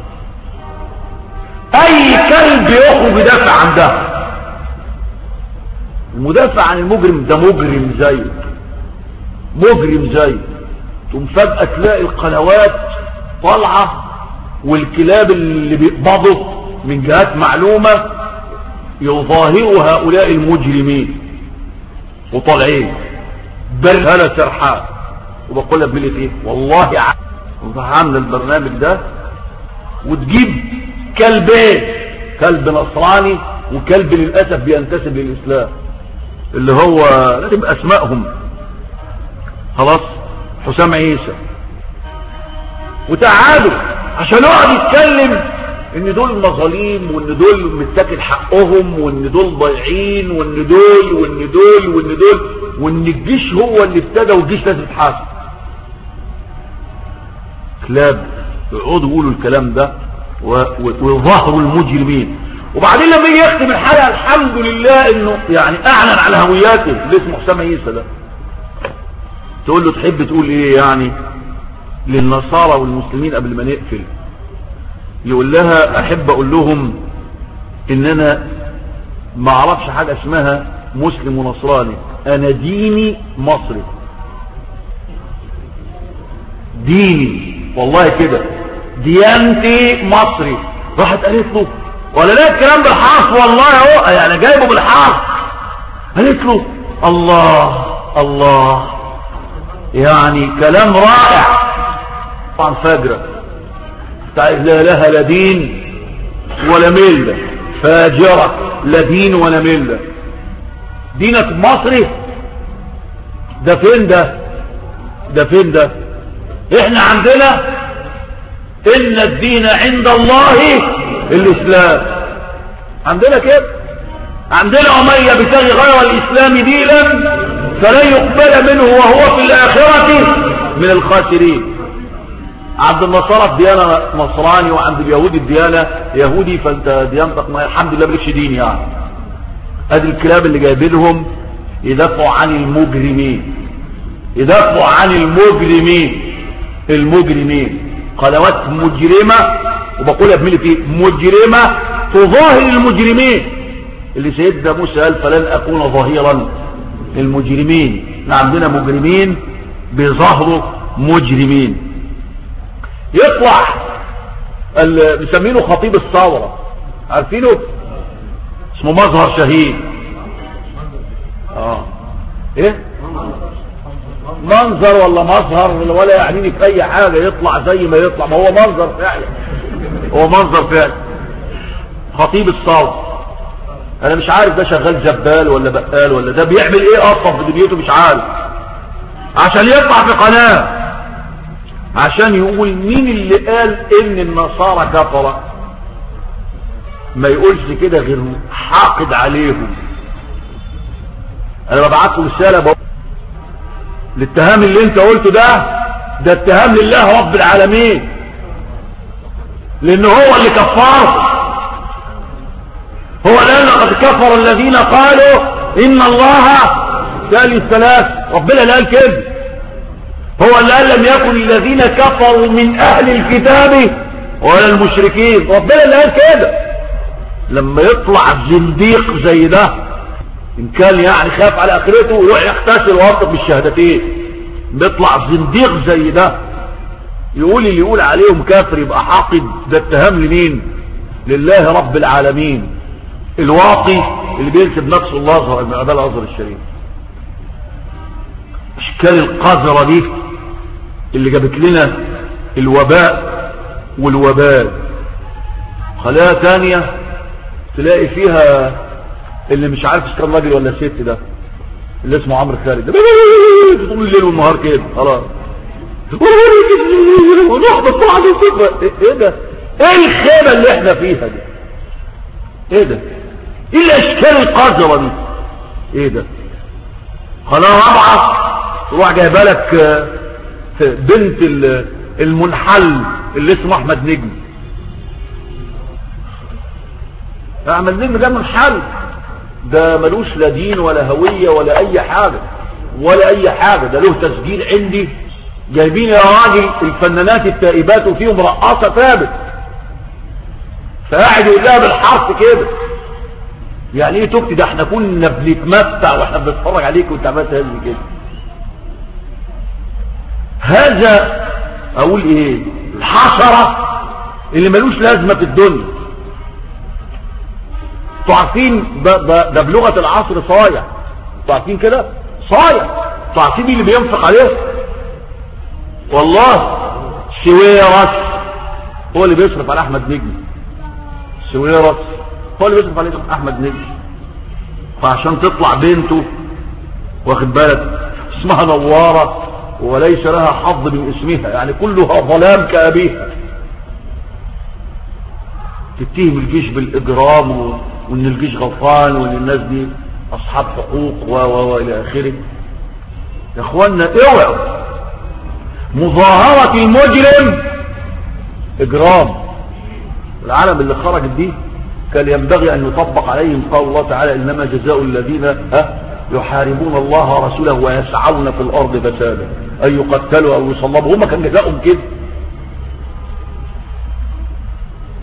اي كلب يخرج يدافع عن ده. المدافع عن المجرم ده مجرم زيه، مجرم زيه. ثم فجأة تلاقي القنوات طالعة والكلاب اللي بيقبضوا من جهات معلومة يظاهروا هؤلاء المجرمين وطالعين برهلة سرحان. وبقولها بملي فيه والله عامل البرنامج ده وتجيب كلبين، كلب نصراني وكلب للأسف بينتسب للإسلام اللي هو لازم أسمائهم خلاص حسام عيسى، وتعالوا عشان يقعد يتكلم ان دول مظالم وان دول متاكل حقهم وان دول ضايعين وان دول وان دول وان دول وان الجيش هو اللي ابتدى والجيش لازم يتحاسب. كلاب يقعدوا يقولوا الكلام ده ويظاهروا المجرمين، وبعدين لما يجي يختم الحلقه الحمد لله انه يعني اعلن على هوياته اللي اسمه حسام عيسى ده. تقول له تحب تقول ايه يعني للنصارى والمسلمين قبل ما نقفل؟ يقول لها احب اقول لهم ان انا ما اعرفش حاجة اسمها مسلم ونصراني، انا ديني مصري، ديني والله كده ديانتي مصري. راحت قالت له ولا لا الكلام بالحرف والله اهو يعني جايبه بالحرف. قالت له الله الله يعني كلام رائع. طبعا فاجرة لا لها لا دين ولا ملة، فاجرة لا دين ولا ملة. دينك مصري ده فين ده ده فين ده احنا عندنا ان الدين عند الله الاسلام، عندنا كده عندنا ومن يبتغي غير الاسلام دينا فلن يقبل منه وهو في الاخرة من الخاسرين. عند النصارى الديانة نصراني وعند اليهود الديانة يهودي، فانت ديانتك الحمد لله مالكش دين يعني. ادي الكلاب اللي جايبينهم يدافعوا عن المجرمين، يدافعوا عن المجرمين المجرمين قنوات مجرمة، وبقولها بملتي مجرمة تظاهر المجرمين اللي سيدنا موسى قال فلن اكون ظهيرا للمجرمين. احنا عندنا مجرمين بيظهروا مجرمين. يطلع بيسمينه خطيب الثورة، عارفينه اسمه مظهر شهيد. اه ايه منظر ولا مظهر ولا يعنيني في اي حاجة، يطلع زي ما يطلع، ما هو منظر فعلا، هو منظر فعلا خطيب الثورة. انا مش عارف ده شغال جبال ولا بقال ولا ده بيعمل ايه اصلا في دنيته، مش عارف، عشان يطلع في قناة عشان يقول مين اللي قال ان النصارى كفرة. ما يقولش كده غير حاقد عليهم. انا ببعت له رسالة بقول الاتهام اللي انت قلته ده ده اتهام لله رب العالمين، لان هو اللي كفره. هو الان لقد كفر الذين قالوا ان الله ثالث ثلاث، ربنا اللي قال كده. هو اللي قال لم يكن الذين كفروا من اهل الكتاب ولا المشركين، ربنا اللي قال كده. لما يطلع زنديق زي ده ان كان يعني خاف على اخرته ويروح يغتسل وينطق بالشهادتين، بيطلع زنديق زي ده يقول اللي يقول عليهم كافر يبقى حاقد، ده اتهام لمين؟ لله رب العالمين الواقي اللي بينسب نفسه الله من عباد الازهر الشريف. اشكال القذرة دي اللي جابت لنا الوباء والوبال. خلايا تانية تلاقي فيها اللي مش عارف كان راجل ولا ست، ده اللي اسمه عمرو خالد ده طول الليل والنهار كده خلاص ونحبط بعض الصفة. ايه ده؟ ايه الخيبة اللي احنا فيها دي؟ ايه ده؟ ايه الاشكال القذرة دي؟ ايه ده؟ قناة رابعة تروح جايبه لك بنت المنحل اللي اسمه احمد نجم. احمد نجم ده منحل، ده ملوش لا دين ولا هوية ولا اي حاجة ولا اي حاجة، ده له تسجيل عندي جايبين يا راجل الفنانات التائبات وفيهم رقاصة ثابت، فقاعد يقول لها بالحرف كده يعني ايه تبكي؟ ده احنا كنا بنتمتع واحنا بنتفرج عليك وانت عملت هذه كده. هذا اقول ايه؟ الحشرة اللي ملوش لازمة في الدنيا. انتوا عارفين ده, ده, ده بلغة العصر صايع، انتوا عارفين كده صايع. انتوا عارفين مين اللي بينفق عليه؟ والله سويرس هو اللي بيصرف على احمد نجم. سويرس هو اللي بيصرف على احمد نجم، فعشان تطلع بنته واخد بالك اسمها نوارة وليس لها حظ من اسمها، يعني كلها ظلام كأبيها. تتهم الجيش بالاجرام وان الجيش غلطان وان الناس دي اصحاب حقوق و و الى اخره. يا اخوانا اوعوا، مظاهرة المجرم اجرام. العالم اللي خرجت دي كان ينبغي ان يطبق عليهم قول الله تعالى انما جزاء الذين ها يحاربون الله ورسوله ويسعون في الارض فسادا ان يقتلوا او يصلبوا. هم كان جزاؤهم كده.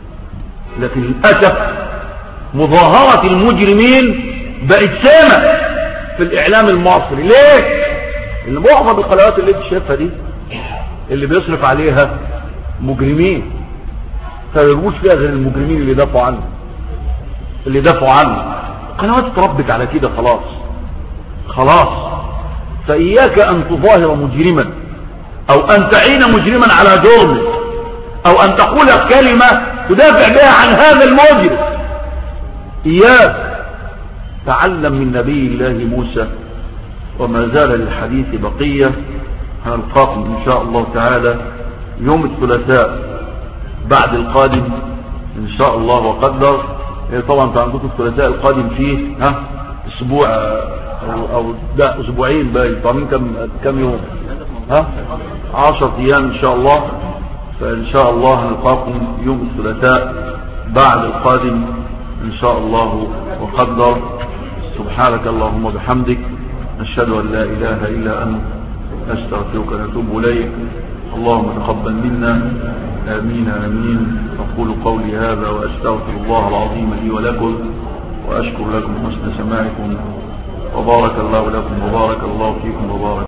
لكن للأسف مظاهرة المجرمين بقت سامة في الإعلام المصري. ليه؟ اللي معظم القنوات اللي انت شايفها دي اللي بيصرف عليها مجرمين، فيرموش فيها غير المجرمين اللي دافعوا عنه اللي دافعوا عنه قنوات اتربت على كده خلاص خلاص. فإياك أن تظاهر مجرما أو أن تعين مجرما على جرمه أو أن تقول كلمة تدافع بها عن هذا المجرم. إياك. تعلم من نبي الله موسى. وما زال للحديث بقية. هنلقاكم إن شاء الله تعالى يوم الثلاثاء بعد القادم إن شاء الله وقدر. طبعا انتوا عندكم الثلاثاء القادم فيه ها اسبوع او, أو ده اسبوعين باين. طبعا كم كم يوم؟ ها عشرة ايام ان شاء الله. فان شاء الله هنلقاكم يوم الثلاثاء بعد القادم ان شاء الله وقدر. سبحانك اللهم وبحمدك نشهد ان لا اله الا انت نستغفرك ونتوب اليك. اللهم تقبل منا. آمين آمين. أقول قولي هذا وأستغفر الله العظيم لي ولكم وأشكر لكم حسن سماعكم وبارك الله لكم وبارك الله فيكم وبارك